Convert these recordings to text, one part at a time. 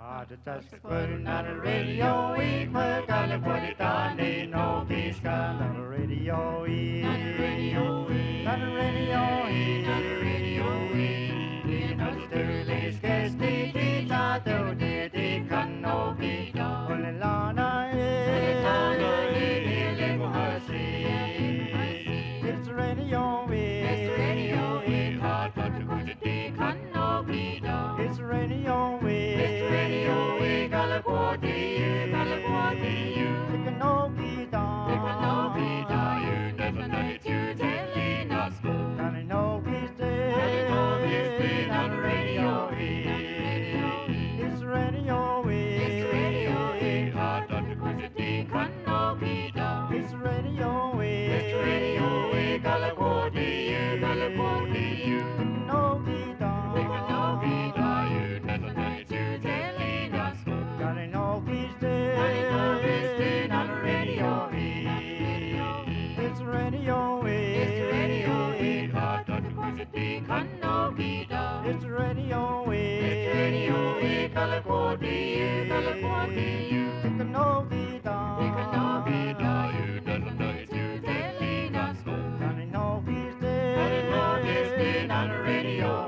Not a radio, we put on the put it on the no peace not a radio, not a radio, not a radio, not a radio, not a sterling, guess the guitar, the can no be done. Only Lana, it's radio, it's radio, hard but to put it can no be done. It's radio, it's radio, Galaguati, you, take a no be done. Take a no be done, you never know it, you telling us. Can I know he's dead? On the radio, it's radio, it's radio, hard not to put it can no be done. It's radio, Galaguati, you, no be done. Take a no be done, you never know it, you telling us. Can I know he's dead? On the radio, it's radio, hard not to put it can no be done. It's radio, Galaguati, you, take a no be done. Take a no be done, you never know it, you telling us. Can I know he's dead? Can I know he's dead on the radio?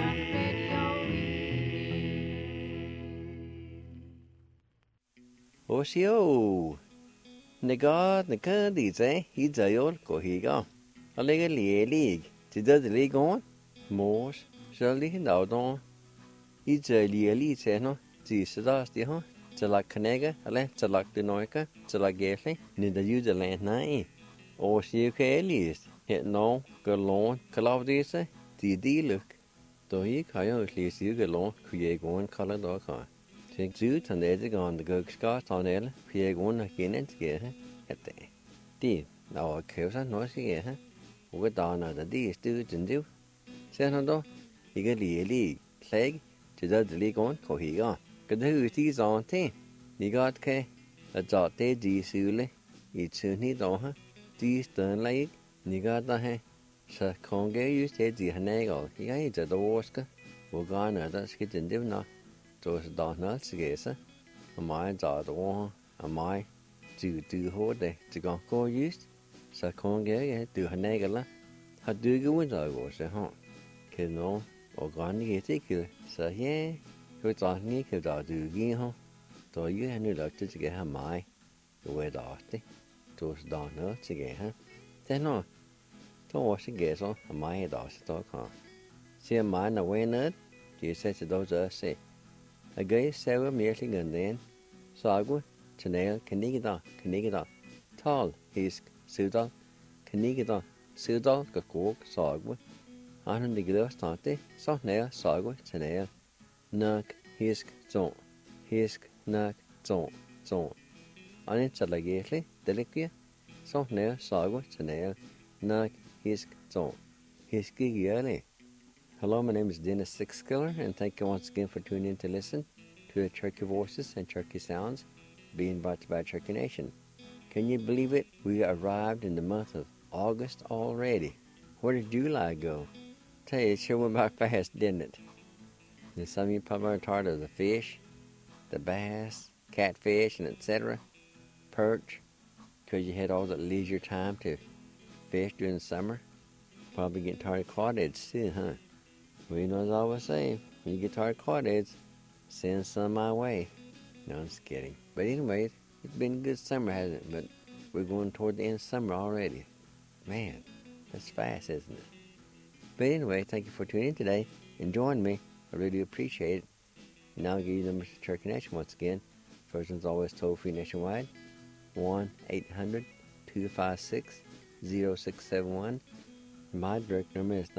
Osio, Negard, Negadize, he's a old cohiga. A legally league. Did the league on? Mors, Shirley, Dowdon. It's a league, say no, this is us, the huh? To like Canega, a left to like the Noica, to like Gatley, neither use the land nine. Osio, least. Hit no, go long, Claudius, the look. Though he coyote least you go long, create one color dog car. Take two to the edge on the Gug Scott on L, create one again and together at the D. Now a curse and noise again, with down at the D students and do. Senado, you get the league, clag, to the league on, cohiga. Could who these on tea? You got K, a dot day D sule, each soon he don't, D stern leg, you got the hay. So Congo used to the Hanago, he ain't at the Waska, Wogana, that's getting divna. Those Donalds together, a mind out the war, a my to do hold day to go used. So Congo do Hanagala, how do you go into was a home? Can no organic ticket, so yeah, who's on me could I do again home? So you had no doctor to get her my the way the arty, those Donalds together. Then no, don't wash the gas on a my head off the talk on. See a man away nerd, you said to those say. A gay several merely then, Sagwa, Chanel, Canigida, Tall, Hisk, Sudal, Canigida, Sudal, Gakok, Sagwa, Anan the Glass Tante, Softnail, Sagwa, Chanel, Nuck, Hisk, Nuck, Zone. On it, Salagately, Delicia, Softnail, Sagwa, Chanel, Nuck, Hisk, Zone. Hiski yearly. Hello, my name is Dennis Sixkiller, and thank you once again for tuning in to listen to the Turkey Voices and Turkey Sounds being brought to you by Turkey Nation. Can you believe it? We arrived in the month of August already. Where did July go? Tell you, it sure went by fast, didn't it? And some of you probably are tired of the fish, the bass, catfish, and etc., perch, because you had all the leisure time to fish during the summer. Probably getting tired of crawdads too, huh? Well, you know as I always say, when you get tired of crawdads, send some my way. No, I'm just kidding. But anyway, it's been a good summer, hasn't it? But we're going toward the end of summer already. Man, that's fast, isn't it? But anyway, thank you for tuning in today and joining me. I really appreciate it. And now I'll give you the numbers to Turkey Nation once again. First one's always toll-free nationwide, 1-800-256-0671. My direct number is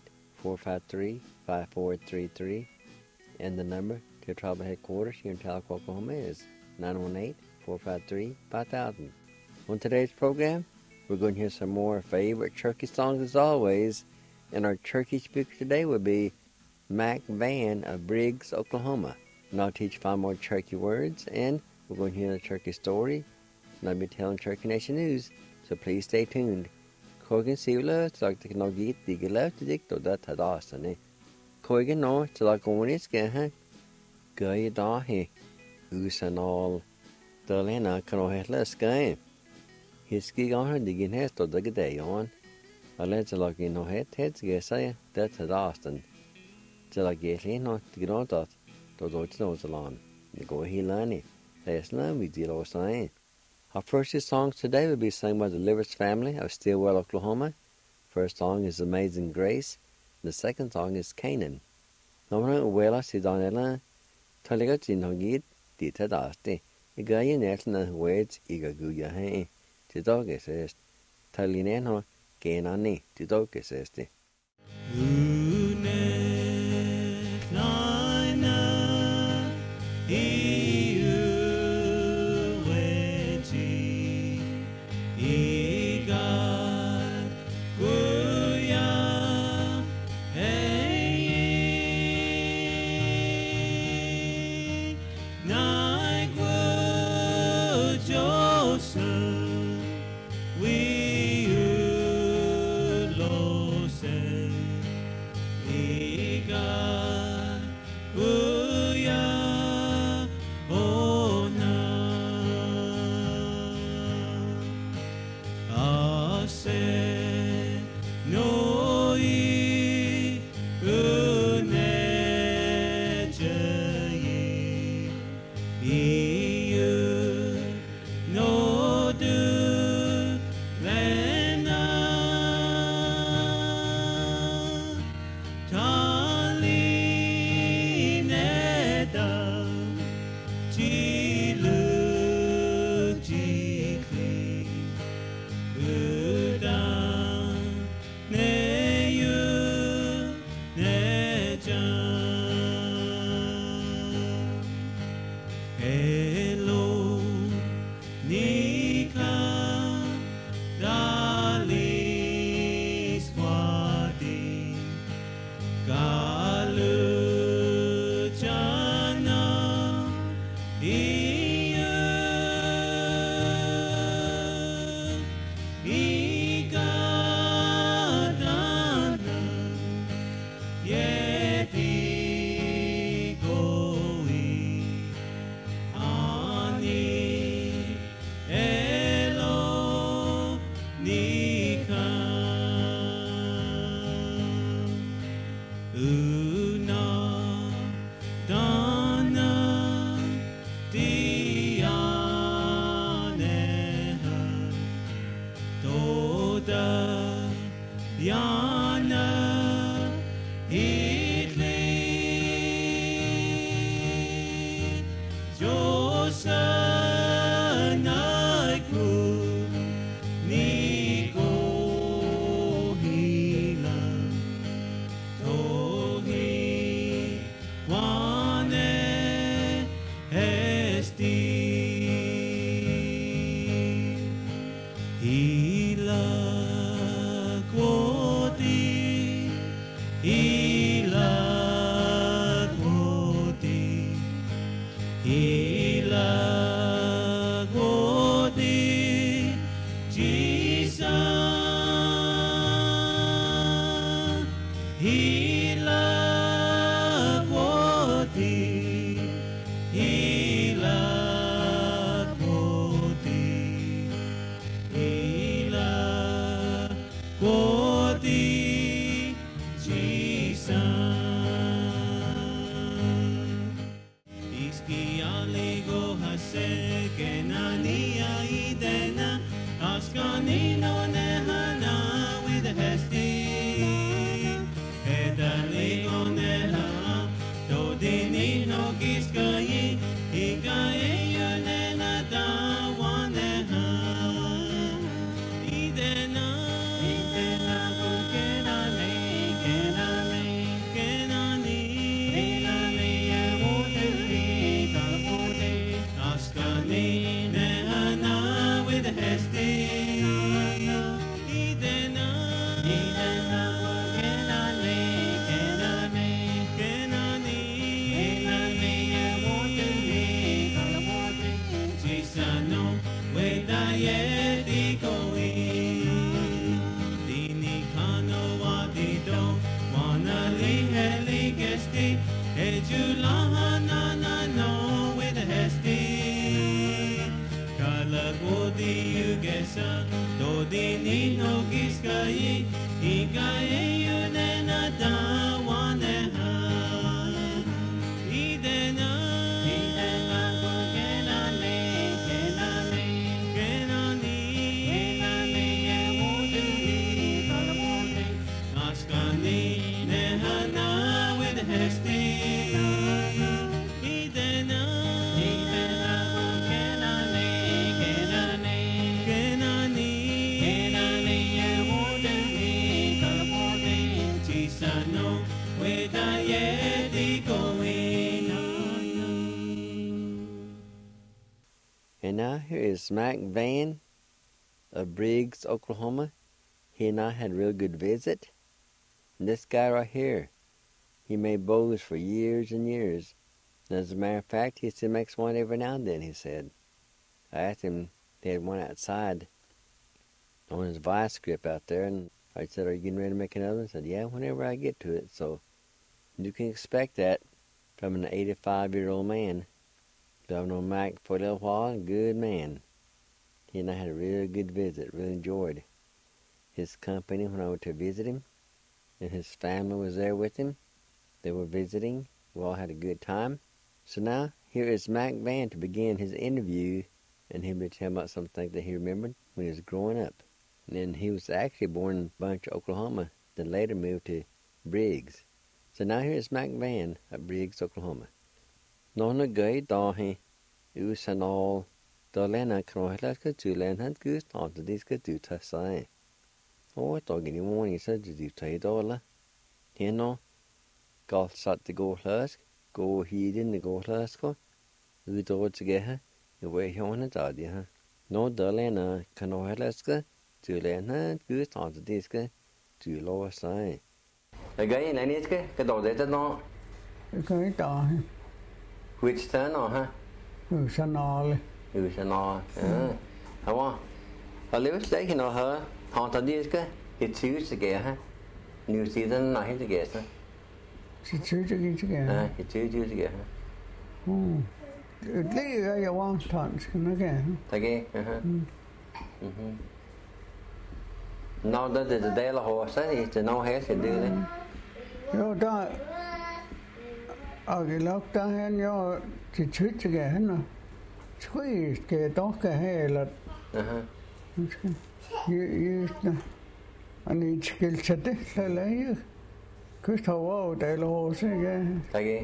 918-453-5433, and the number to tribal headquarters here in Tahlequah, Oklahoma is 918-453-5000. On today's program, we're going to hear some more favorite Turkey songs as always, and our Turkey speaker today will be Mac Van of Briggs, Oklahoma. And I'll teach 5 more Turkey words, and we're going to hear the Turkey story, and I'll be telling Turkey Nation news, so please stay tuned. Kogan Sivla, like the Nogit, the Gillette, the Dick, that had asked, and Kogan no, to like on his Guy dahi. Who's and all. Darlena can I less guy. His gig on her digging head to the day on. I let the lucky no heads guess I that's at Austin. The lucky no to get on that. To Dodge knows along. You go he lani. There's no we deal or sign. Our first two songs today will be sung by the Livers family of Stillwell, Oklahoma. First song is Amazing Grace. The second song is Canaan. Number well si Donella. Taliga Jinhogid, Dita Dasti. A guy in Etna words Iga Guya Hay. The dog is est. Talineno, Gainani, the dog is este. Ejula na na sa do di no giskai ikai yunena da waneha idena And now here is Mac Van of Briggs, Oklahoma. He and I had a real good visit. And this guy right here, he made bows for years and years. And as a matter of fact, he still makes one every now and then, he said. I asked him, they had one outside on his vice grip out there, and I said, are you getting ready to make another one? He said, yeah, whenever I get to it. So you can expect that from an 85-year-old man. I've known Mike for a little while, good man. He and I had a real good visit, really enjoyed his company when I went to visit him, and his family was there with him. They were visiting. We all had a good time. So now, here is Mac Van to begin his interview, and he'll be telling about some things that he remembered when he was growing up. And then he was actually born in Bunch, Oklahoma, then later moved to Briggs. So now here is Mac Van at Briggs, Oklahoma. Nó gøy da he usanal da lena krohla ska tu lena gus ta det ska du ta sig. Och då gini morning så du ta idola. Heno gal satt det går läsk, gå hiden det går läsk. Vi då tillgäha. Jag vet hon det där ha. Nå da lena krohla ska tu lena gus ta det ska du lo sig. Jag gøy lena ska cái đồ det nó. Cái đó Which turn or huh? Usanal. Usanal. How on? A little steak in her. Haunt on this guy. It's used to get her. New season, not here to get her. It's used to get It's used to get her. Det jag var tans kan jag. Okay. Now that the day la horse, it's no hair to do it. Jo där. Jag luktar hen jag till tjuttiga henne. Skit ska dock hela. Just det. Han är skilsade så länge. Kust har varit eller hos jag. Okay.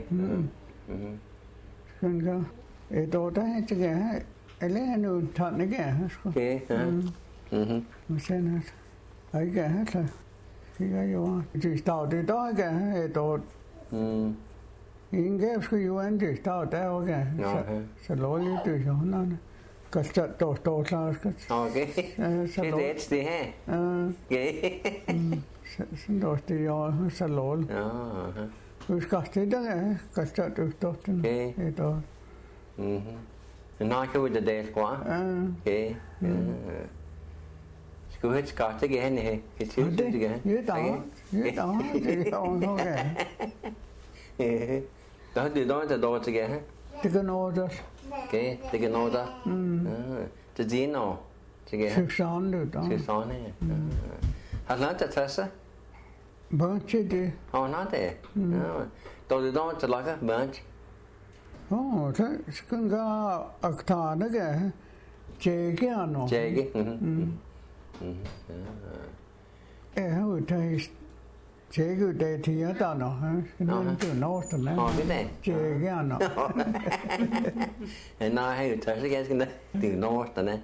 Kan gå. Då där inte gå. Eller nu tar ni gå. Okay. Och sen att jag går så. Jag ju det står det då går då. Ingen skulle jo ikke stå der, okay? Så lå lidt det jo, når kan stå klar. Okay. Så lå det her. Okay. Så lå det jo, så lå. Vi skal det der, kan stå den. Okay. And now can we the day squad. Okay. Skal vi skatte igen her? Det er igen. Ja, det er okay. Đó thì đó là đồ gì kìa? Det kan nå det. Okay, det kan nå det. Det gì nå? Gì kìa? Susan det da. Susan này. Har langt at tage sig? Bunch det. Nå det. Då det då til lager bunch. Så skal gå akta det kìa. Tjekke nå. Tjekke. Jeg har jo taget Tjekke det til jeg der nå. Det er noget sådan. Det er. Tjekke nå. Nej, har jo taget sig ganske det. Det er noget sådan.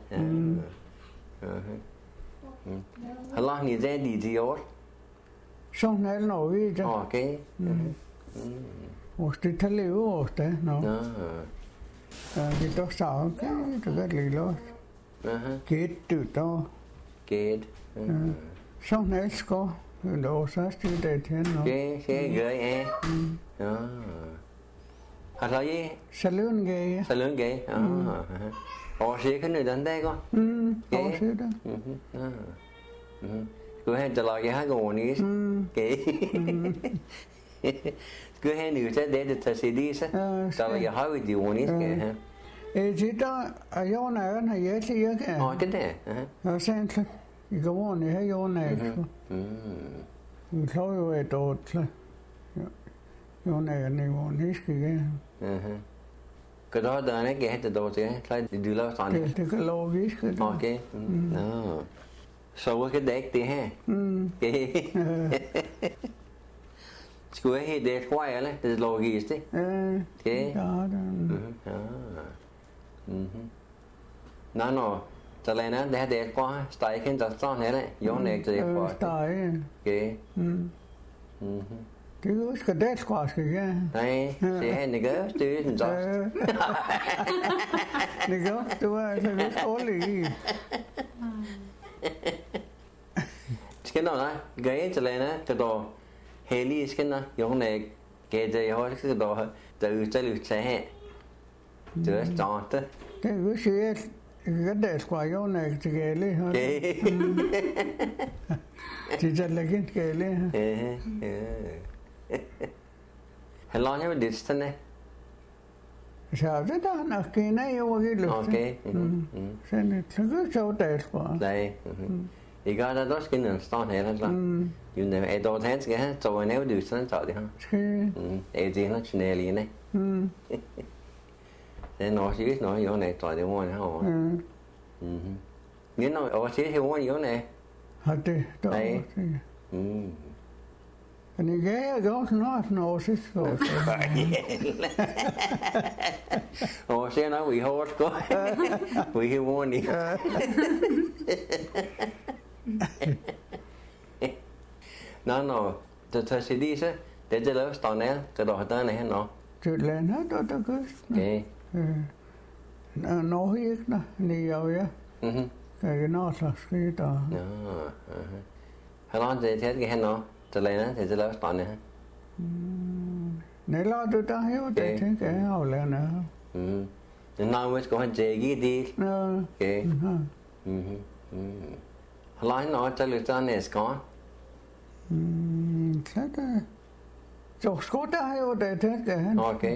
Hvor langt er det de år? Sådan er det noget i det. Okay. Og det tager livet over det. Det er så okay. Det er lidt lort. Gæt du da. Gæt. Sådan er det sgu. Det er også det der til nu. Gæt gøy af. Har du i? Salon gæt. Salon gæt. Og sikkert nu den dag går. Og sikkert. Skulle han til lage her gående i? Skulle han jo til det til sig lige så. Der var jeg har jo de ordentligt. Ei Joona on jäti jäkään. cái này. Ja sen ikä vuonna ihan Jooneeksi. Toi ei tuotle. Joonea niin vuonna iskikin. Cái đó đời này cái hết đồ chứ, lại đi lâu xong. Det kan logisk. Okay. Så cái dæk det her. Skulle jeg helt det tror jeg, det er logisk det. Okay. Nå, så lad det her det qua steg hen der sådan her, jo nægte det qua. Steg. Okay. Det er jo skal det qua skal ja. Nej, det er ikke det er den så. Det gør du er så lidt dårlig. Skal der nej, gæt til lande, det der hellig skal der, jo nægte gæt det jo skal der der til lidt her. Det er start. Det er jo siger cái qua Joona til gælde. Det er lægen gælde. How long have you did it? Så det der nok kender jo helt løft. Okay. Sen så går så der fra. Nej. I gør der også skinner start her så. Jo ne er dog han skal have så en evig sådan så det her. Er det nationale ne? Det er også ikke noget jo ne tror det var ne her. Men når også det her jo ne. Har det der. Nej. Men jeg gav også noget sidste år. Og så når vi har sko. Vi har vundet. Nå, det tager sig lige så. Det er lavet stående her. Kan du have den her nå? Det lander der kysten. Okay. Nå, ikke nå. Lige af jer. Kan jeg nå så skidt der. Nå. Hvor langt det er det her nå? Det lander, det er lavet stående her. Nej, lad du der jo. Det tænker jeg aflander her. Den navn skal han tjekke i det. Okay. Hvor langt nå, der løber der næste gang? Så det... Så skulle der jo det, tænker jeg. Okay.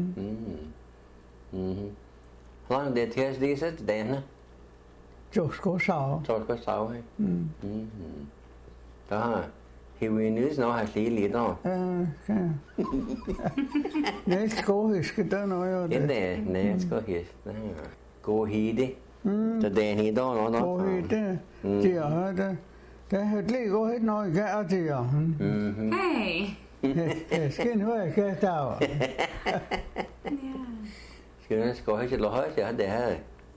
Hvor langt det er til at se til den her? Så skulle så. Så skal så her. Der har hivet en nys nå, har lige lidt over. Ja. Jeg skal huske det nå jo. Det er nej, jeg skal huske. God hide. Så det er hide nå. God hide. Det er det. Det er lige god hide nå, ikke er det jo. Hey. Jeg skal nu ikke have dag. Skal huske det højt, ja, det her.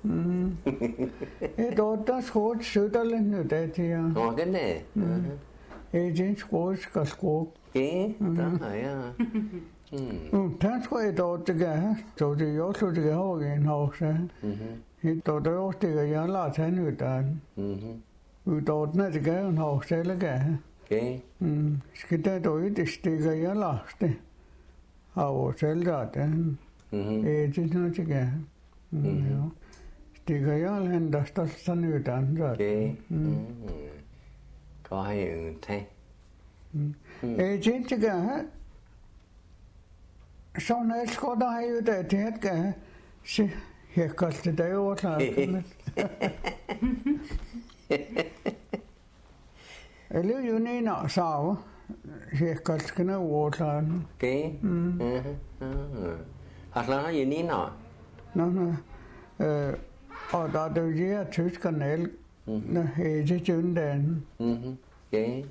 Et år, der skulle søge lidt nu, det til. Nå, det er det skulle skal skrukke. Ja, der har jeg. Der skulle et år, det kan. Så det er jo så, det kan have en hos. Et år, der er også, det kan jeg lade tage ud af den. Ud over den, det kan en hos, eller kan. Okay. Skal der dog ikke, det kan jeg lade det. Af os selv der, den. Det er noget, det kan. Det kan jeg lade, der står sådan ud af den. Okay. Có hay thế. Chính cái sau này có đó hay để thế cái sẽ hiện cái thế đấy ở là nếu như này nó sao hiện cái nó ở là cái hoặc là nó như ní nọ nó ở đó đâu gì thứ cái này nó hệ cái chuyện đèn cái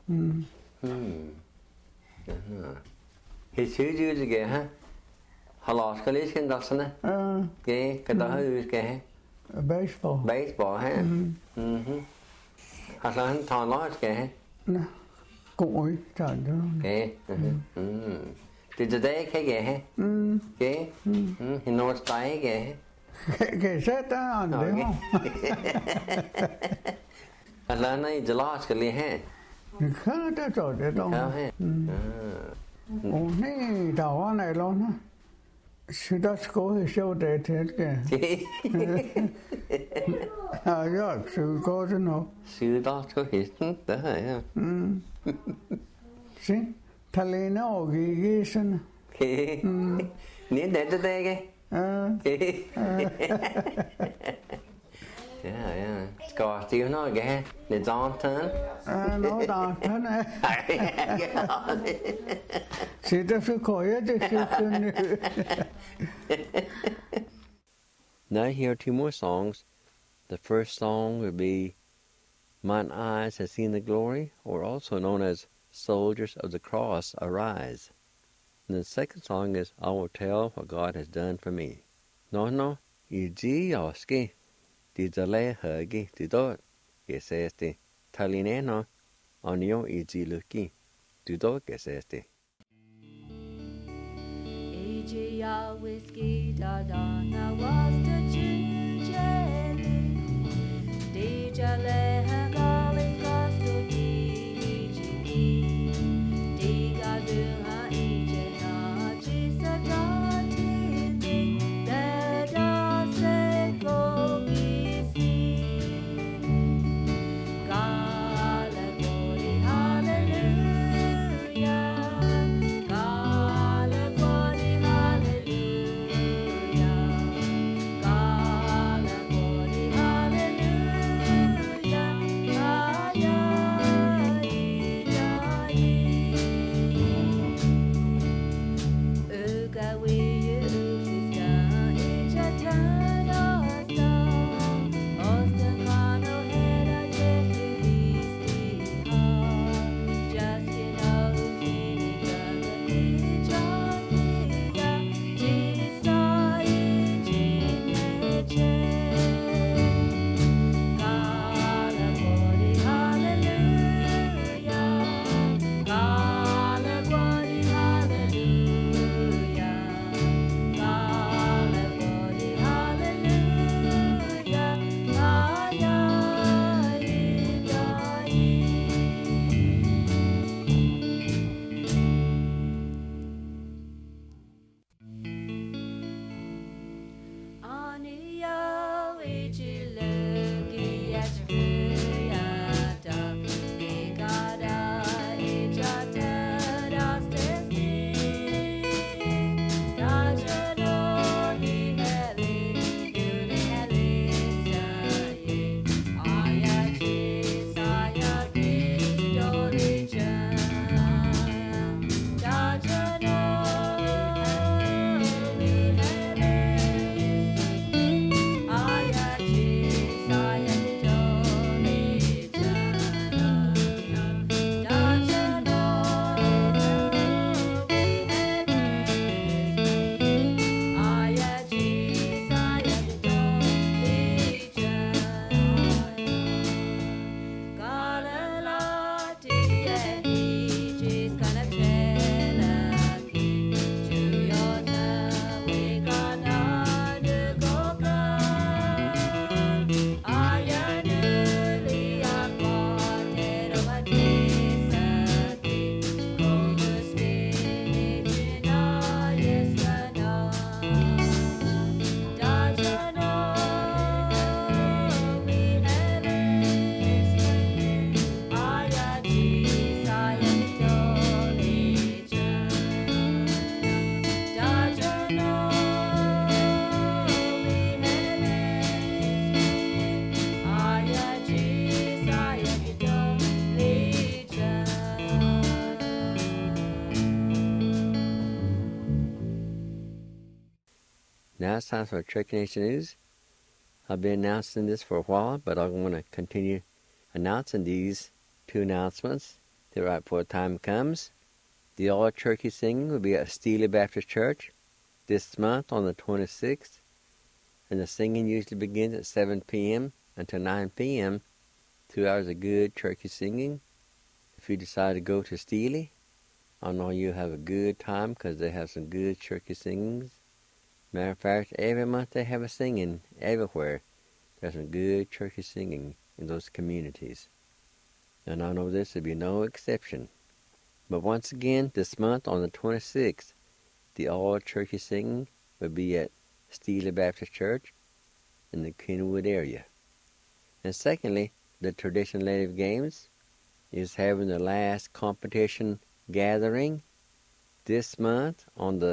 thì chứ chứ cái ha họ lọt cái lý cái đó sao nè cái đó hơi cái baseball ha hoặc là hắn thò lót cái cối chẳng đó cái thì từ đấy cái ha cái thì nó tay cái xét đó anh đấy không hoặc là này chỉ lót cái lý ha khá đã rồi đấy đâu ồ này đào này luôn á sự đó có thể show để thế kìa dạ sự có chứ nó sự đó có thể đó hả xin thà lẽ nó gì gì xin nín để tới đây cái Yeah. Scott, do you know again? It's on turn. Nó đàn thế này. Chỉ ta phải coi để phải khuyên. Now hear two more songs. The first song will be Mine Eyes Have Seen the Glory, or also known as Soldiers of the Cross Arise. And the second song is I Will Tell What God Has Done for Me. No, iji oski, di zale hagi, di dot, gesesti, talineno, onio iji luki, di dot gesesti. AJR whiskey da na was the jelly. Deja le hangalis costo di Diga dunga ije na chisa dati Deda se kogisi Gala glory hallelujah Gala glory hallelujah Gala glory hallelujah Uga we ukiska ija tanasta Ostakano hera jehilisti ha Jaskina ukini gaga ijaniga Jisa ijineche Gala glory hallelujah Gala glory hallelujah Gala glory hallelujah Aniya wichilagi yachviyata Nikada ijata rastesti Dajano niheli uniheli saye Ayachi sayaki dolijan Dajano niheli Ayachi sayaki dolijan Dajano Ayachi sayaki dolijan Galalati edi chis kanapchelaki Chuyota wikana nukokan Ayanuli akwatero matisati Koguskini china yeskana Dajano Ayachi sayaki dolijan Dajano Ayachi sayaki dolijan Now it's time for Cherokee Nation News. I've been announcing this for a while, but I'm going to continue announcing these two announcements till right before the time comes. The All Cherokee Singing will be at Steely Baptist Church this month on the 26th, and the singing usually begins at 7 p.m. until 9 p.m. 2 hours of good Cherokee singing. If you decide to go to Steely, I know you'll have a good time because they have some good Cherokee singings. Matter of fact, every month they have a singing everywhere. There's some good Cherokee singing in those communities. And I know this will be no exception. But once again, this month on the 26th, the All Cherokee Singing will be at Steely Baptist Church in the Kenwood area. And secondly, the Traditional Native Games is having the last competition gathering this month on the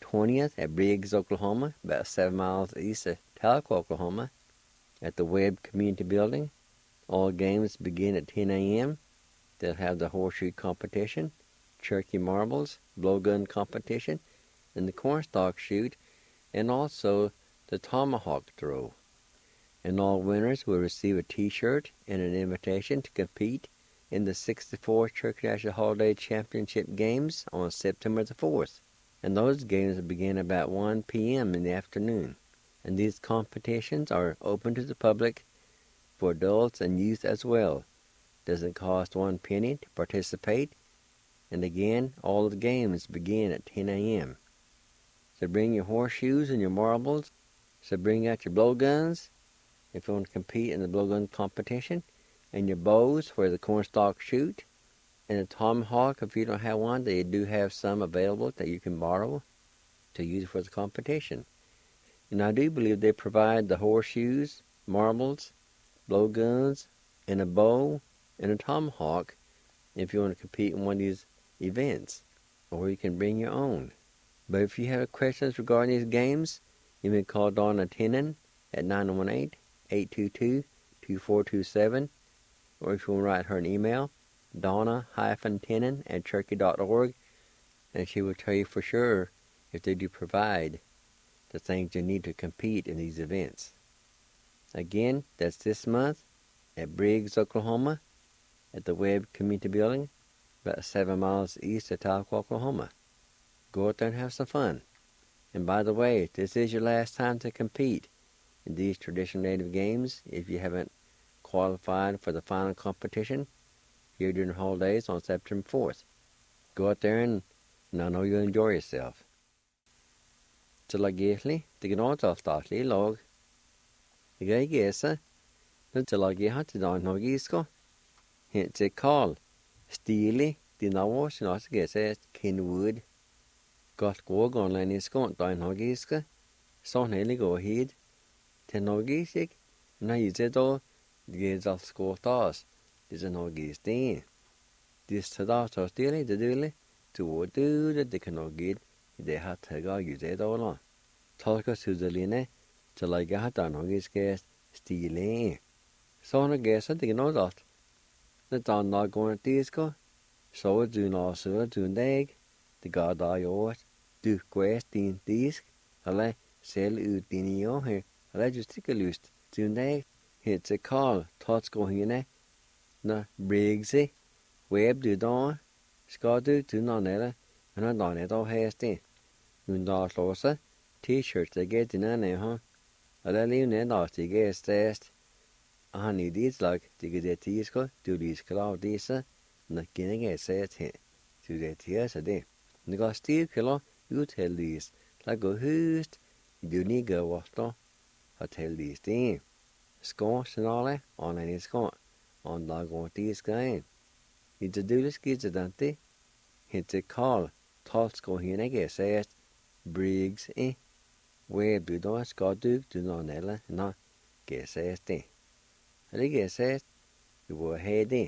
20th at Briggs, Oklahoma, about 7 miles east of Tahlequah, Oklahoma, at the Webb Community Building. All games begin at 10 a.m. They'll have the horseshoe competition, turkey marbles, blowgun competition, and the cornstalk shoot, and also the tomahawk throw. And all winners will receive a T-shirt and an invitation to compete in the 64th Turkey National Holiday Championship Games on September the 4th. And those games begin about 1 p.m. in the afternoon. And these competitions are open to the public for adults and youth as well. Doesn't cost 1 penny to participate. And again, all the games begin at 10 a.m. So bring your horseshoes and your marbles. So bring out your blowguns if you want to compete in the blowgun competition, and your bows for the cornstalk shoot, and a tomahawk if you don't have one. They do have some available that you can borrow to use for the competition. And I do believe they provide the horseshoes, marbles, blowguns, and a bow and a tomahawk if you want to compete in one of these events, or you can bring your own. But if you have questions regarding these games, you may call Donna Tennant at 918-822-2427, or if you want to write her an email, donna-tennant@turkey.org, and she will tell you for sure if they do provide the things you need to compete in these events. Again, that's this month at Briggs, Oklahoma, at the Webb Community Building, about 7 miles east of Tahlequah, Oklahoma. Go out there and have some fun. And by the way, this is your last time to compete in these traditional native games if you haven't qualified for the final competition here during the holidays on September 4th. Go out there and I know you'll enjoy yourself. Til agéchli, det gnátáltáchli log. The guy gesa, the til agéha to don hogisko. Hint a call. Steely, the nawas not gesa Kenwood. Got go on line is gone don hogiska. So nearly go ahead. Ten hogisik, na you said all the gates of school toss. There's an hogis thing. This to the steely, the dooley, to do that they cannot get. They had to go use it all on. Talk us to the line till I got on his guest stealing. So on a guess I think know that. The don not going to disco. So do not so do egg. The god I yours. Do quest in disc. Alle sell ut in your here. Alle just take a lust. Do egg. Hits a call. Tots go here. Na Briggsy. Web do don. Scott do nonella. And I don't it all hasty. Undar losa, T-shirts they get in an huh? I leave net off to get test. I need these like to get the tisco, do these cloud this, and the getting a set hit. To the tears a day. And got Steve Kilo, you tell these, like a host, you need go water. I tell these things. Sconce and all that, on any scone, on dog on these guy. It's a dooless kids a dante. It's a call. Tots go here and I guess Briggs, where do not Scott do nonella, not guess I guess you were heading.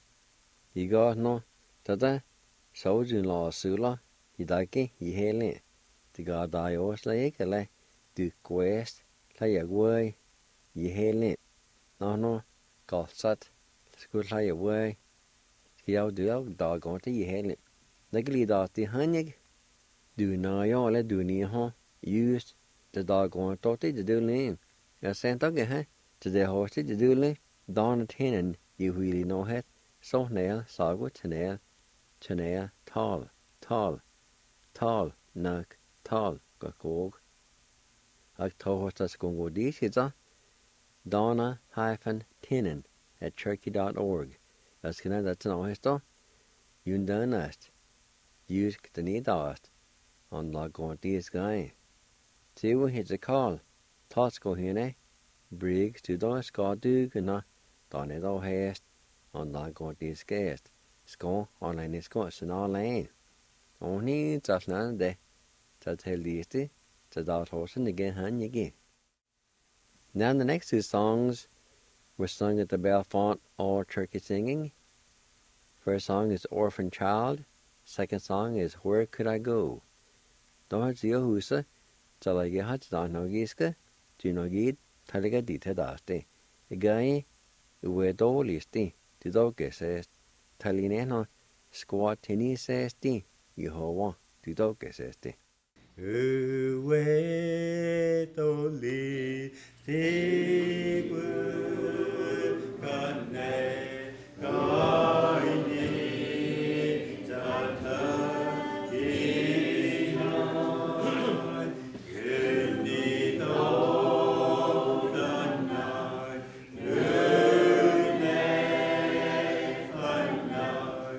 You got no, tada, soldier in law sula, you like it, you hail it. The god I always like a do quest, play a way, you hail it. No, got sat, school play a way. He do dog on to you hail it. The glid out the honey. Do na ya le do ni ha used the dog on to the do lane. I sent again to the horse to do le. Don Tennant, you really know it. So nail, sago to nail, tall, knock, tall, gog. I told us going go this is a Donna-Tennant at turkey.org. That's gonna that's an oyster. You done us. Use the need dust on log on this guy. See what hits a call. Tots go here, Briggs to Don Scott Duke and not Don it all hast on log on this guest. Score online is got in all lane. Only just none day. To tell these to dot horse and again hand again. Now the next two songs were sung at the Bellefonte All Turkey Singing. First song is Orphan Child. Second song is Where Could I Go? har sier huset, så jeg har hatt nogiske, til noe talige dit til det. Jeg er dårligste, til dere ses, talinene skår tenni ses de, Jehova, til dere ses de. Uetoli tigu kanne kaini tata kina geni dodanai gune anai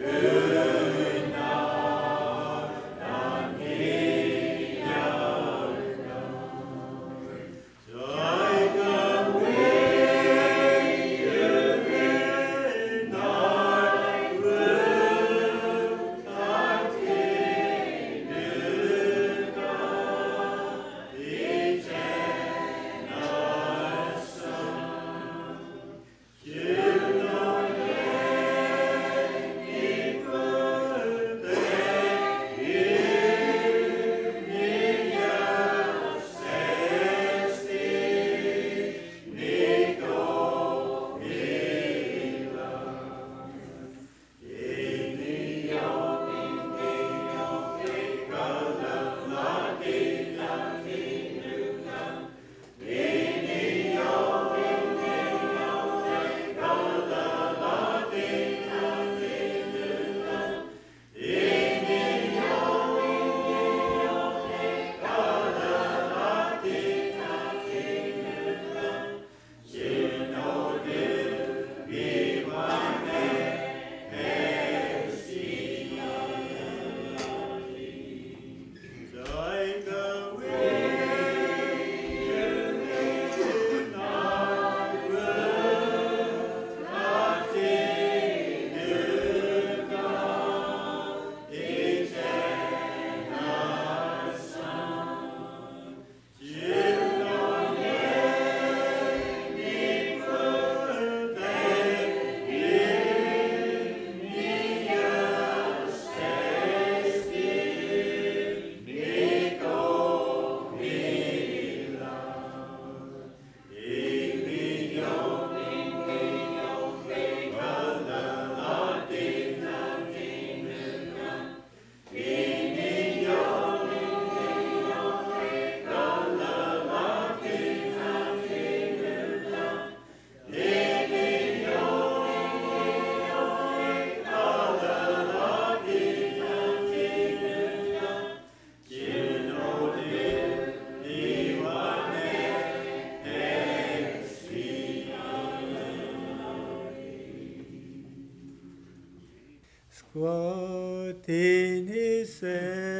Squatinise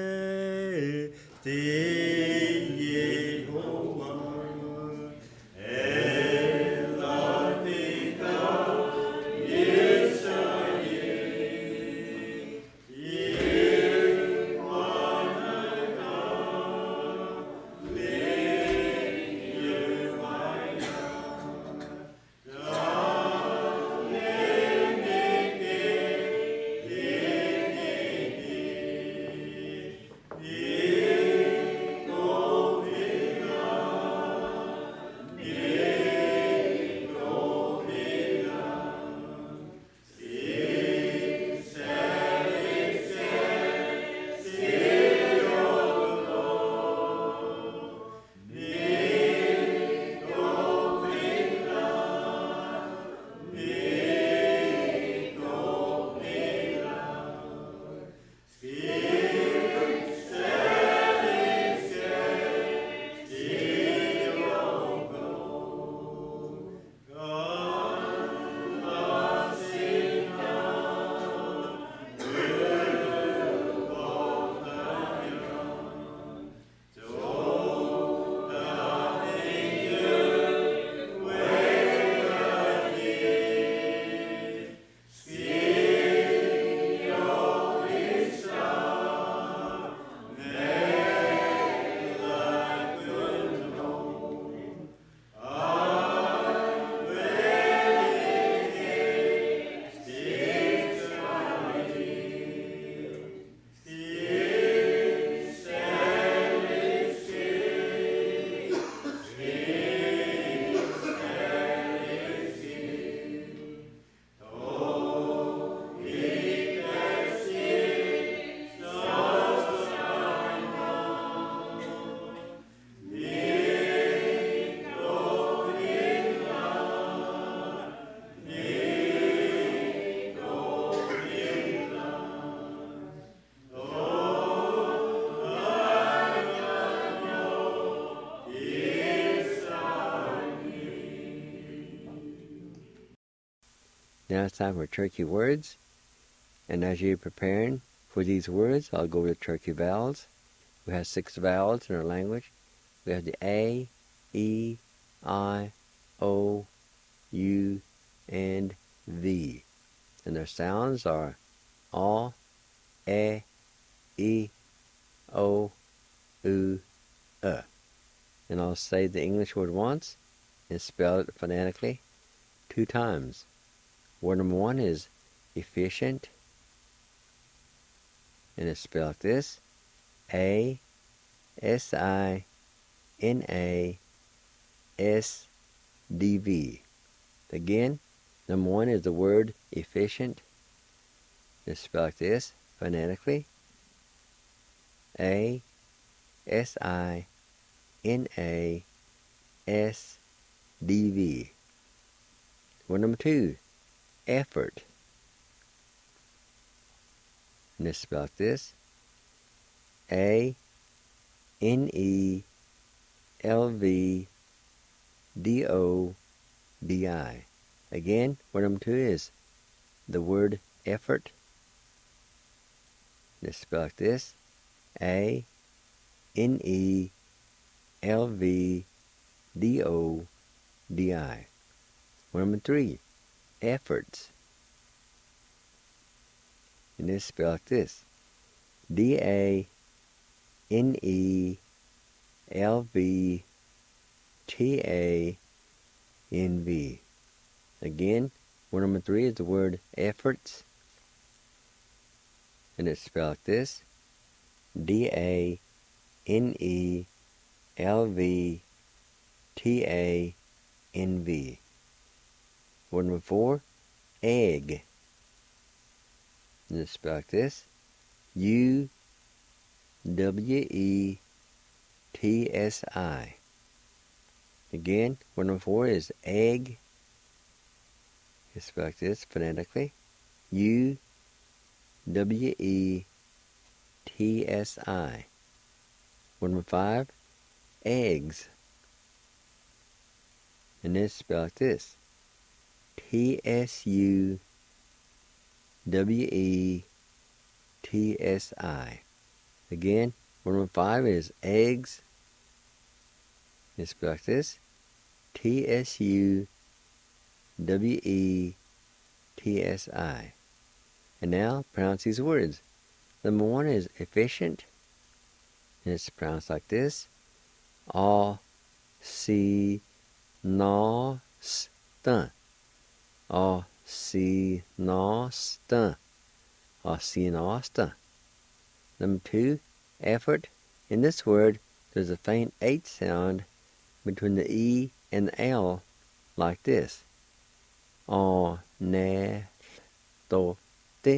ti Yehovah, Elatika Yisrael, Yehuanaka, Le'Yuaya, Now it's time for Turkey words. And as you're preparing for these words, I'll go over the Turkey vowels. We have 6 vowels in our language. We have the A, E, I, O, U, and V. And their sounds are A, E, O, U, And I'll say the English word once and spell it phonetically 2 times. Word number 1 is efficient. And it's spelled like this: A-S-I-N-A-S-D-V. Again, number 1 is the word efficient. It's spelled like this phonetically: A-S-I-N-A-S-D-V. Word number 2, effort. And it's spelled like this: A-N-E-L-V-D-O-D-I. Again, word number 2 is the word effort. And it's spelled like this: A-N-E-L-V-D-O-D-I. Word number 3, efforts. And it's spelled like this: D-A-N-E-L-V-T-A-N-V. Again, word number 3 is the word efforts. And it's spelled like this: D-A-N-E-L-V-T-A-N-V. Word number 4, egg. And it's spelled like this: U-W-E-T-S-I. Again, word number 4 is egg. It's spelled like this phonetically: U-W-E-T-S-I. Word number 5, eggs. And it's spelled like this: T-S-U-W-E-T-S-I. Again, word number 5 is eggs. It's spelled like this: T-S-U-W-E-T-S-I. And now, pronounce these words. Number 1 is efficient. And it's pronounced like this: A-C-N-O-S-T. A-C-N-O-S-T. A-C-N-O-S-T. Number 2, effort. In this word, there's a faint H sound between the E and the L, like this: O-ne-to-te.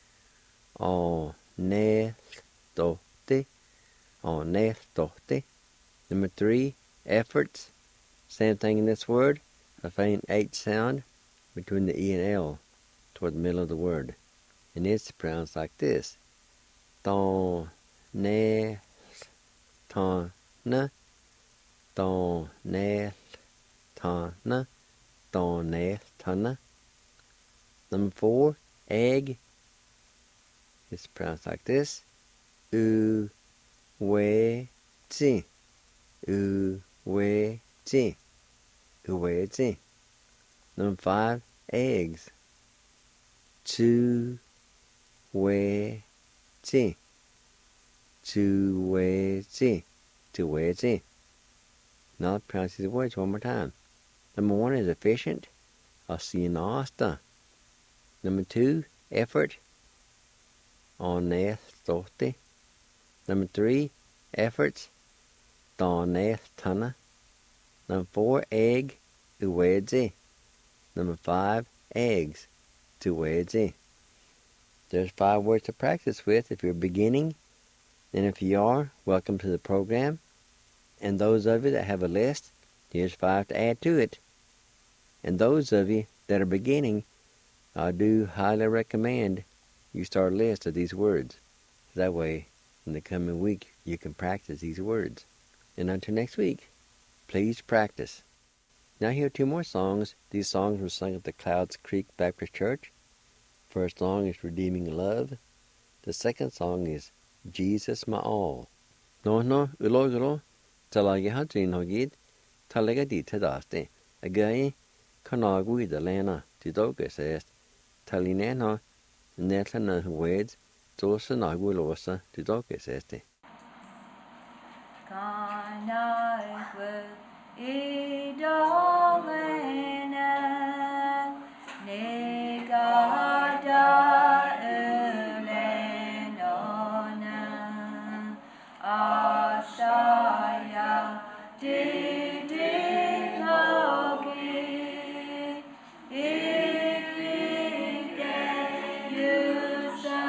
O-ne-to-te. O-ne-to-te. Number 3, efforts. Same thing in this word, a faint H sound between the E and L toward the middle of the word. And it's pronounced like this: Ton-ne-ton-na. Ton-ne-ton-na. Ton-ne-ton-na. Number 4, egg. It's pronounced like this: U-we-ji. U-we-ji. U-we-ji. Number 5, eggs: Chu-we-ji. Chu-we-ji. Chu-we-ji. Now let's pronounce these words one more time. Number 1 is efficient. A-C-N-O-S-T. Number 2, effort. O-ne-to-te. Number 3, efforts. Ton-ne-ton-na. Number 4, egg. U-we-ji. Number 5, eggs. Tu-we-ji. There's 5 words to practice with if you're beginning. And if you are, welcome to the program. And those of you that have a list, here's 5 to add to it. And those of you that are beginning, I do highly recommend you start a list of these words. That way, in the coming week, you can practice these words. And until next week, please practice. Now hear two more songs. These songs were sung at the Clouds Creek Baptist Church. First song is Redeeming Love. The second song is Jesus My All. No, ulo, talagi hajin hogid, talaga di tadaste. Again, kanagui the lana, tidoga says, talinena, netlana weds, dosa nagulosa, tidoga says. Kanaiwe idolena negada elenona asaya didilogi ikike yusa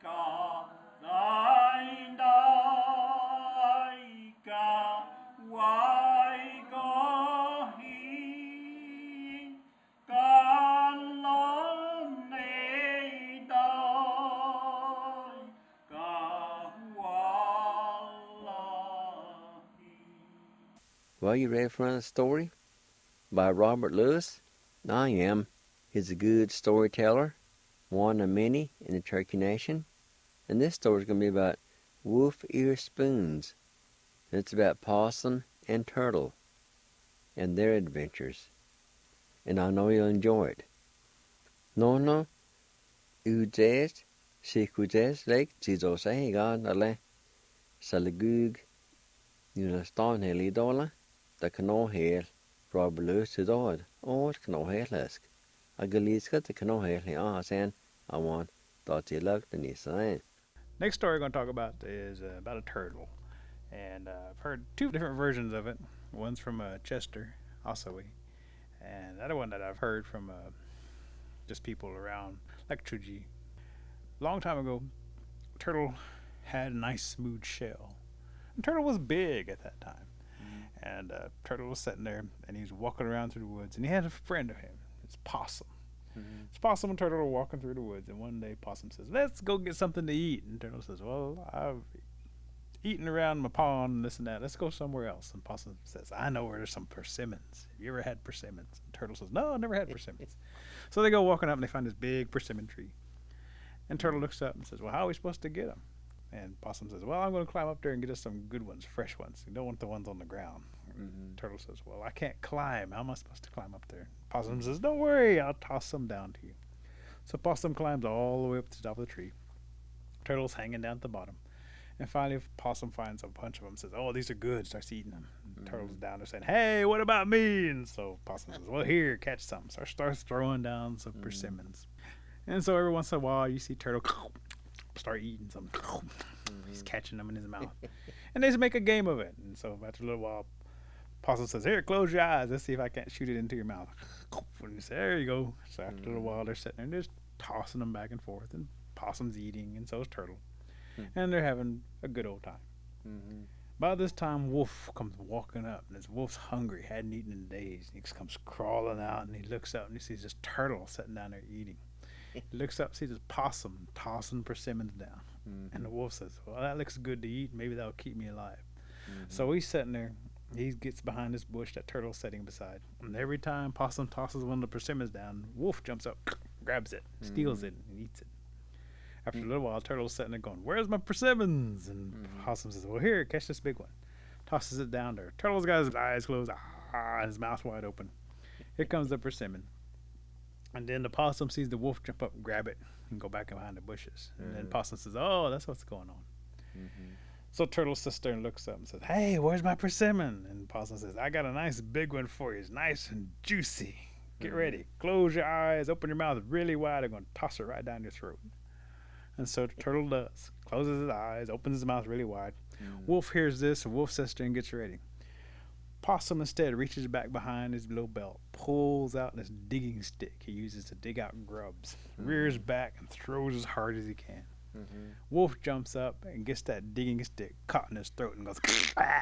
Why Well, you ready for another story by Robert Lewis? I am. He's a good storyteller, one of many in the Cherokee Nation. And this story is going to be about wolf ear spoons. And it's about possum and turtle and their adventures. And I know you'll enjoy it. Nono ujes shikujes lake jizo sahiga nale salagug stan heli dola the cano hel Robert Lewis to dod or cano helisk. A galiska the cano heli san I want thought you loved the Nissan. Next story we're going to talk about is about a turtle. And I've heard two different versions of it. One's from Chester, Ossawi. And the other one that I've heard from just people around, like Chuji. Long time ago, turtle had a nice smooth shell. And turtle was big at that time. And turtle was sitting there, and he was walking around through the woods. And he had a friend of him. It's Possum. It's Possum and Turtle are walking through the woods, and one day Possum says, "Let's go get something to eat." And Turtle says, "Well, I've eaten around my pond and this and that. Let's go somewhere else." And Possum says, "I know where there's some persimmons. Have you ever had persimmons?" And Turtle says, "No, I never had persimmons." So they go walking up, and they find this big persimmon tree. And Turtle looks up and says, "Well, how are we supposed to get them?" And Possum says, "Well, I'm going to climb up there and get us some good ones, fresh ones. You don't want the ones on the ground." Turtle says, "Well, I can't climb. How am I supposed to climb up there?" Possum says, "Don't worry, I'll toss some down to you." So Possum climbs all the way up to the top of the tree. Turtle's hanging down at the bottom. And finally, Possum finds a bunch of them and says, "Oh, these are good," starts eating them. And Turtle's down there saying, "Hey, what about me?" And so Possum says, "Well, here, catch some." So starts throwing down some persimmons. And so every once in a while, you see Turtle start eating some. He's catching them in his mouth. And they just make a game of it. And so after a little while, Possum says, "Here, close your eyes. Let's see if I can't shoot it into your mouth." And you say, "There you go." So after a little while, they're sitting there and just tossing them back and forth. And Possum's eating, and so is Turtle. And they're having a good old time. By this time, Wolf comes walking up, and this Wolf's hungry, hadn't eaten in days. And he comes crawling out, and he looks up, and he sees this Turtle sitting down there eating. He looks up, sees this Possum tossing persimmons down. And the Wolf says, "Well, that looks good to eat. Maybe that'll keep me alive." So he's sitting there. He gets behind this bush that Turtle's sitting beside. And every time Possum tosses one of the persimmons down, Wolf jumps up, grabs it, steals it, and eats it. After a little while, Turtle's sitting there going, "Where's my persimmons?" And Possum says, "Well, here, catch this big one." Tosses it down there. Turtle's got his eyes closed, and his mouth wide open. Here comes the persimmon. And then the Possum sees the Wolf jump up and grab it and go back behind the bushes. And then Possum says, "Oh, that's what's going on." So Turtle sits there and looks up and says, "Hey, where's my persimmon?" And Possum says, "I got a nice big one for you. It's nice and juicy. Get ready. Close your eyes. Open your mouth really wide. I'm going to toss it right down your throat." And so Turtle does. Closes his eyes, opens his mouth really wide. Wolf hears this, and Wolf sits there and gets ready. Possum instead reaches back behind his little belt, pulls out this digging stick he uses to dig out grubs, rears back, and throws as hard as he can. Wolf jumps up and gets that digging stick caught in his throat and goes,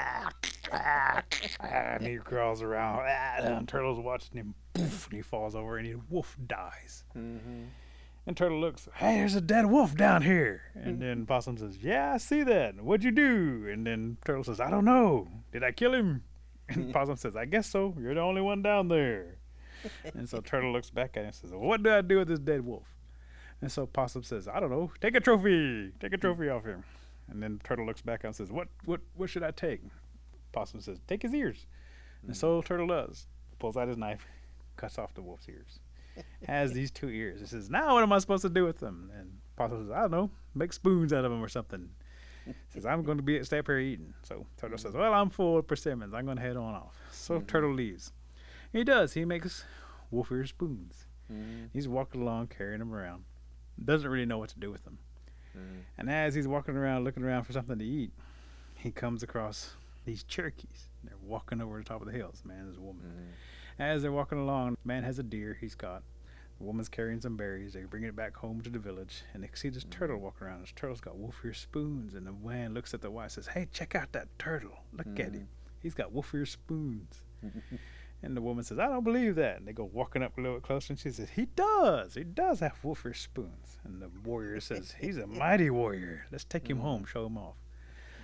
and he crawls around. And Turtle's watching him, poof, and he falls over, and the Wolf dies. And Turtle looks, "Hey, there's a dead wolf down here." And then Possum says, "Yeah, I see that. What'd you do?" And then Turtle says, "I don't know. Did I kill him?" And Possum says, "I guess so. You're the only one down there." And so Turtle looks back at him and says, "Well, what do I do with this dead wolf?" And so Possum says, "I don't know. Take a trophy. Take a trophy off him." And then Turtle looks back and says, What should I take?" Possum says, "Take his ears." And so Turtle does. Pulls out his knife, cuts off the wolf's ears. Has these two ears. He says, "Now what am I supposed to do with them?" And Possum says, "I don't know. Make spoons out of them or something." Says, "I'm going to stay up here eating." So Turtle says, "Well, I'm full of persimmons. I'm going to head on off." So Turtle leaves. He does. He makes wolf ear spoons. He's walking along, carrying them around. Doesn't really know what to do with them. And as he's walking around, looking around for something to eat, he comes across these Cherokees. They're walking over the top of the hills, man and a woman. As they're walking along, the man has a deer he's got. The woman's carrying some berries. They're bringing it back home to the village. And they see this turtle walking around. This turtle's got wolf ear spoons. And the man looks at the wife and says, "Hey, check out that turtle. Look at him. He's got wolf ear spoons." And the woman says, "I don't believe that." And they go walking up a little bit closer. And she says, "He does. He does have wolf ear spoons." And the warrior says, "He's a mighty warrior. Let's take him home, show him off."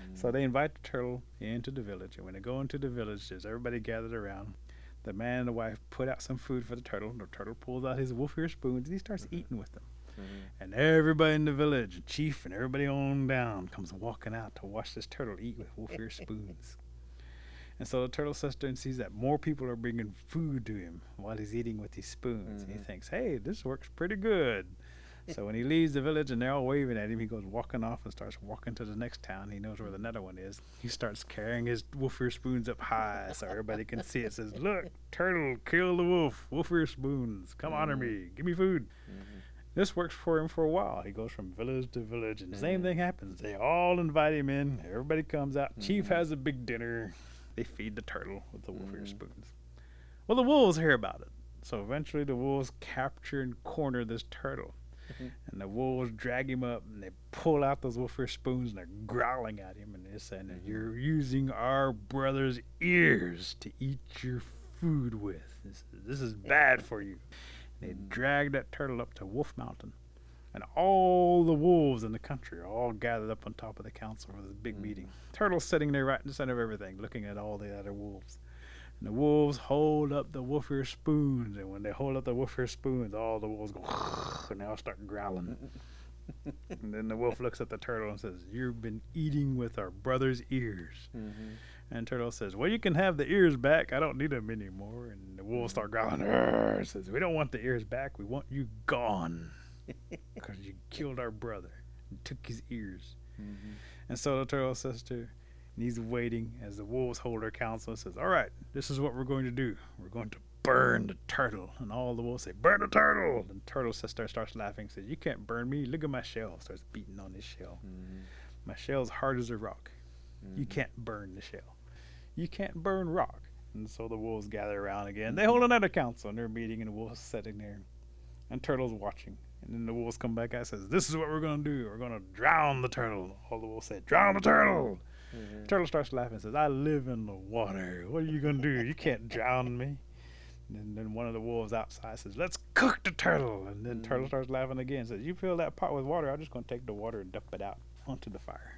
So they invite the turtle into the village, and when they go into the village, there's everybody gathered around. The man and the wife put out some food for the turtle. The turtle pulls out his wolf ear spoons and he starts eating with them. And everybody in the village, chief and everybody on down, comes walking out to watch this turtle eat with wolf ear spoons. And so the turtle sits there and sees that more people are bringing food to him while he's eating with these spoons. And he thinks, hey, this works pretty good. So when he leaves the village and they're all waving at him, he goes walking off and starts walking to the next town. He knows where the another one is. He starts carrying his wolf ear spoons up high so everybody can see it. Says, look, turtle, kill the wolf ear spoons. Come honor me. Give me food. This works for him for a while. He goes from village to village, and the same thing happens. They all invite him in. Everybody comes out. Chief has a big dinner. They feed the turtle with the wolf ear spoons. Well, the wolves hear about it. So eventually the wolves capture and corner this turtle. And the wolves drag him up, and they pull out those wolf ear spoons, and they're growling at him, and they're saying, you're using our brother's ears to eat your food with. This is bad for you. And they drag that turtle up to Wolf Mountain, and all the wolves in the country are all gathered up on top of the council for this big meeting. Turtle's sitting there right in the center of everything, looking at all the other wolves. And the wolves hold up the wolf ear spoons, and when they hold up the wolf ear spoons, all the wolves go, and they all start growling. And then the wolf looks at the turtle and says, you've been eating with our brother's ears. And turtle says, well, you can have the ears back. I don't need them anymore. And the wolves start growling. Says, we don't want the ears back. We want you gone because you killed our brother and took his ears. And so the turtle says to her, and he's waiting as the wolves hold their council and says, all right, this is what we're going to do. We're going to burn the turtle. And all the wolves say, burn the turtle. And the turtle sister starts laughing, says, you can't burn me. Look at my shell. Starts beating on his shell. My shell's hard as a rock. You can't burn the shell. You can't burn rock. And so the wolves gather around again. They hold another council, and they're meeting, and the wolves sitting there. And turtle's watching. And then the wolves come back out and says, this is what we're going to do. We're going to drown the turtle. All the wolves say, drown the turtle. Turtle starts laughing and says, I live in the water. What are you going to do? You can't drown me. And then one of the wolves outside says, let's cook the turtle. And then turtle starts laughing again and says, you fill that pot with water. I'm just going to take the water and dump it out onto the fire.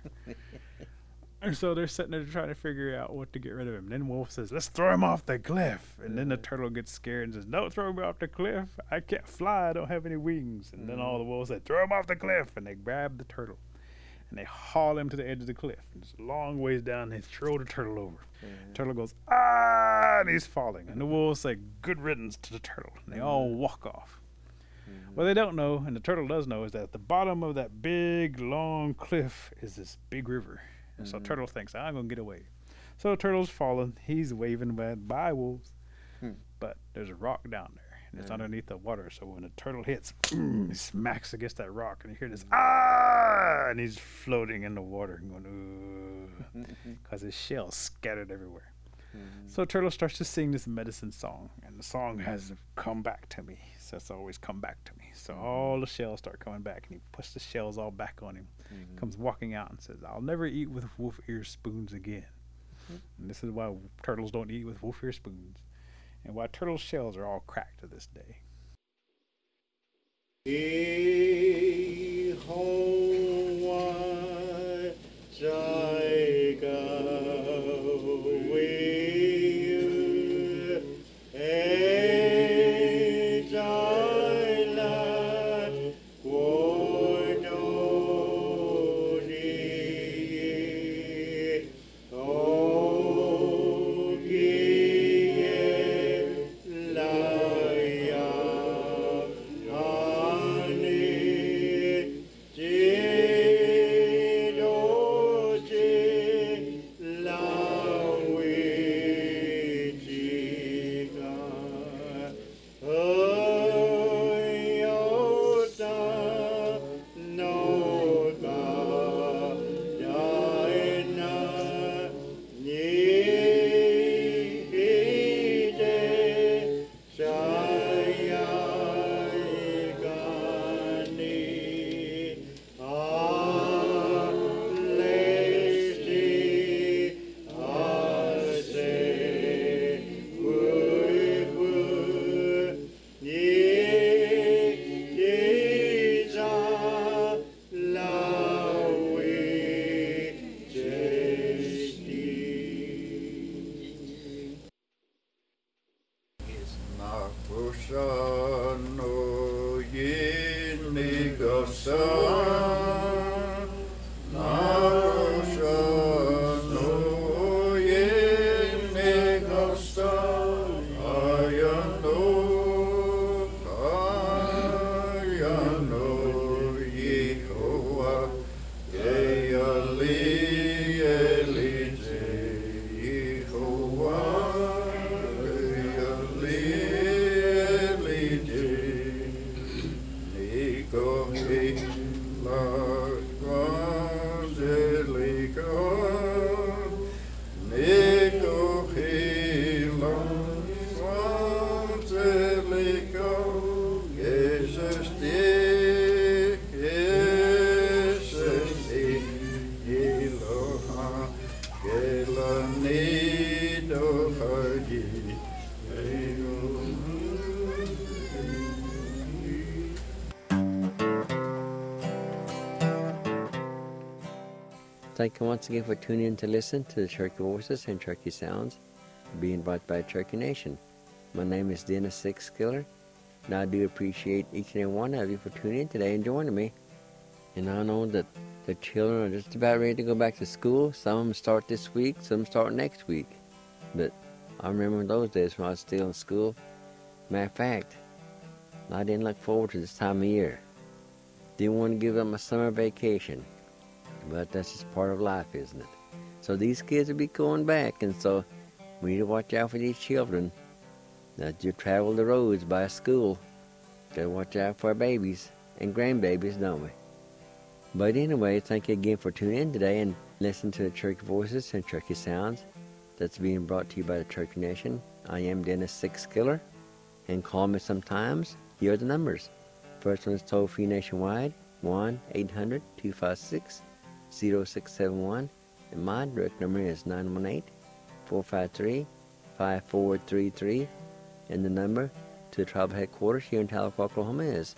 And so they're sitting there trying to figure out what to get rid of him. Then wolf says, let's throw him off the cliff. And then the turtle gets scared and says, don't throw me off the cliff. I can't fly. I don't have any wings. And then all the wolves say, throw him off the cliff. And they grab the turtle. And they haul him to the edge of the cliff. And it's a long ways down. They throw the turtle over. The turtle goes, ah, and he's falling. And the wolves say, good riddance to the turtle. And they all walk off. What they don't know, and the turtle does know, is that at the bottom of that big, long cliff is this big river. And so turtle thinks, I'm going to get away. So the turtle's falling. He's waving by wolves. But there's a rock down there. And it's underneath the water. So when the turtle hits, he smacks against that rock. And you hear this, ah! And he's floating in the water. Going, because his shell's scattered everywhere. So turtle starts to sing this medicine song. And the song has come back to me. So it's always come back to me. So all the shells start coming back. And he puts the shells all back on him. Comes walking out and says, I'll never eat with wolf ear spoons again. And this is why turtles don't eat with wolf ear spoons. And why turtle shells are all cracked to this day. Gela need of Hardy. Thank you once again for tuning in to listen to the Cherokee Voices and Cherokee Sounds, being brought by Cherokee Nation. My name is Dennis Six-Skiller, and I do appreciate each and every one of you for tuning in today and joining me. And I know that the children are just about ready to go back to school. Some of them start this week, some start next week. But I remember those days when I was still in school. Matter of fact, I didn't look forward to this time of year. Didn't want to give up my summer vacation. But that's just part of life, isn't it? So these kids will be going back, and so we need to watch out for these children. That you travel the roads by school. Gotta watch out for our babies and grandbabies, don't we? But anyway, thank you again for tuning in today and listening to the Cherokee Voices and Cherokee Sounds that's being brought to you by the Cherokee Nation. I am Dennis Six-Skiller, and call me sometimes. Here are the numbers. First one is toll-free nationwide, 1-800-256-0671, and my direct number is 918-453-5433, and the number to the tribal headquarters here in Tahlequah, Oklahoma is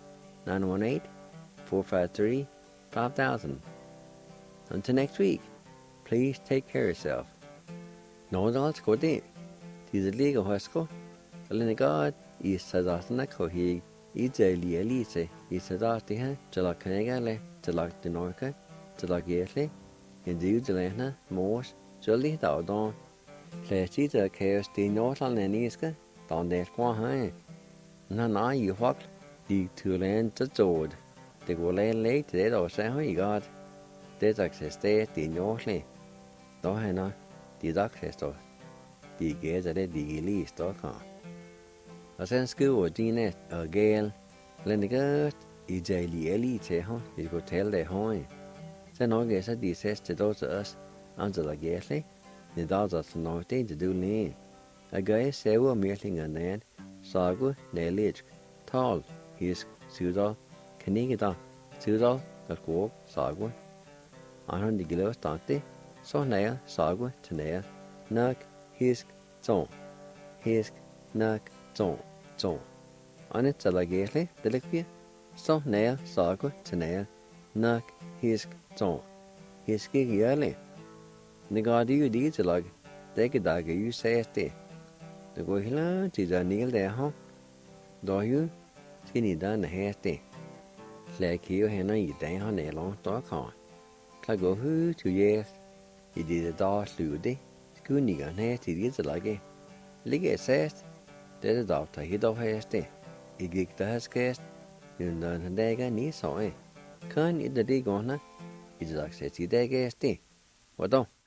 918-453-5000. Until next week, please take care of yourself. No dals ko di. Tiz liga hasko. Alin God is sadatna kohig. Izeli elise. Isadati ha. Jalak negale. Jalak denorka. Jalak yesli. Indu delena. Mors. Jolly daudon. Klesi the chaos di nortal neniska. Don der kwa ha. Na you hawk. Di tulen to jord. Det går late det også har God. Det access det di nortli. Då hena de access då. De gæser det de lige står kan. Og sen skriver de net og gæl. Længe godt i jæli eli til ham. De skulle tælle det høj. Sen også så de ses til dos os. Andre der gæsle. De dagser så nok det til du lige. Og gør selv mærkninger ned. Sagu næligt. Tal hisk sydal. Kan ikke da. Sydal der går sagu. Han de glæder stante. Så nær sagu til nær. Nok hisk zon. Hisk nok zon. Zon. Annet til at gæsle, det ligger. Så nær sagu til nær. Nok hisk zon. Hisk ikke gjørlig. Det gør det jo det til at det ikke der kan jo sige det. Det går hele til der nil der her. Da jo skal ni der nære det. Slag jo henne i dag har nælong der kan. Klar gå højt til jer. I det der slutte. Skulle ni gerne have til det til at ligge sæst. Det der der helt over her det. I gik der har skæst. Men der han der ni så. Kan i det går na. I det der sæt i dag er det. Hvad da?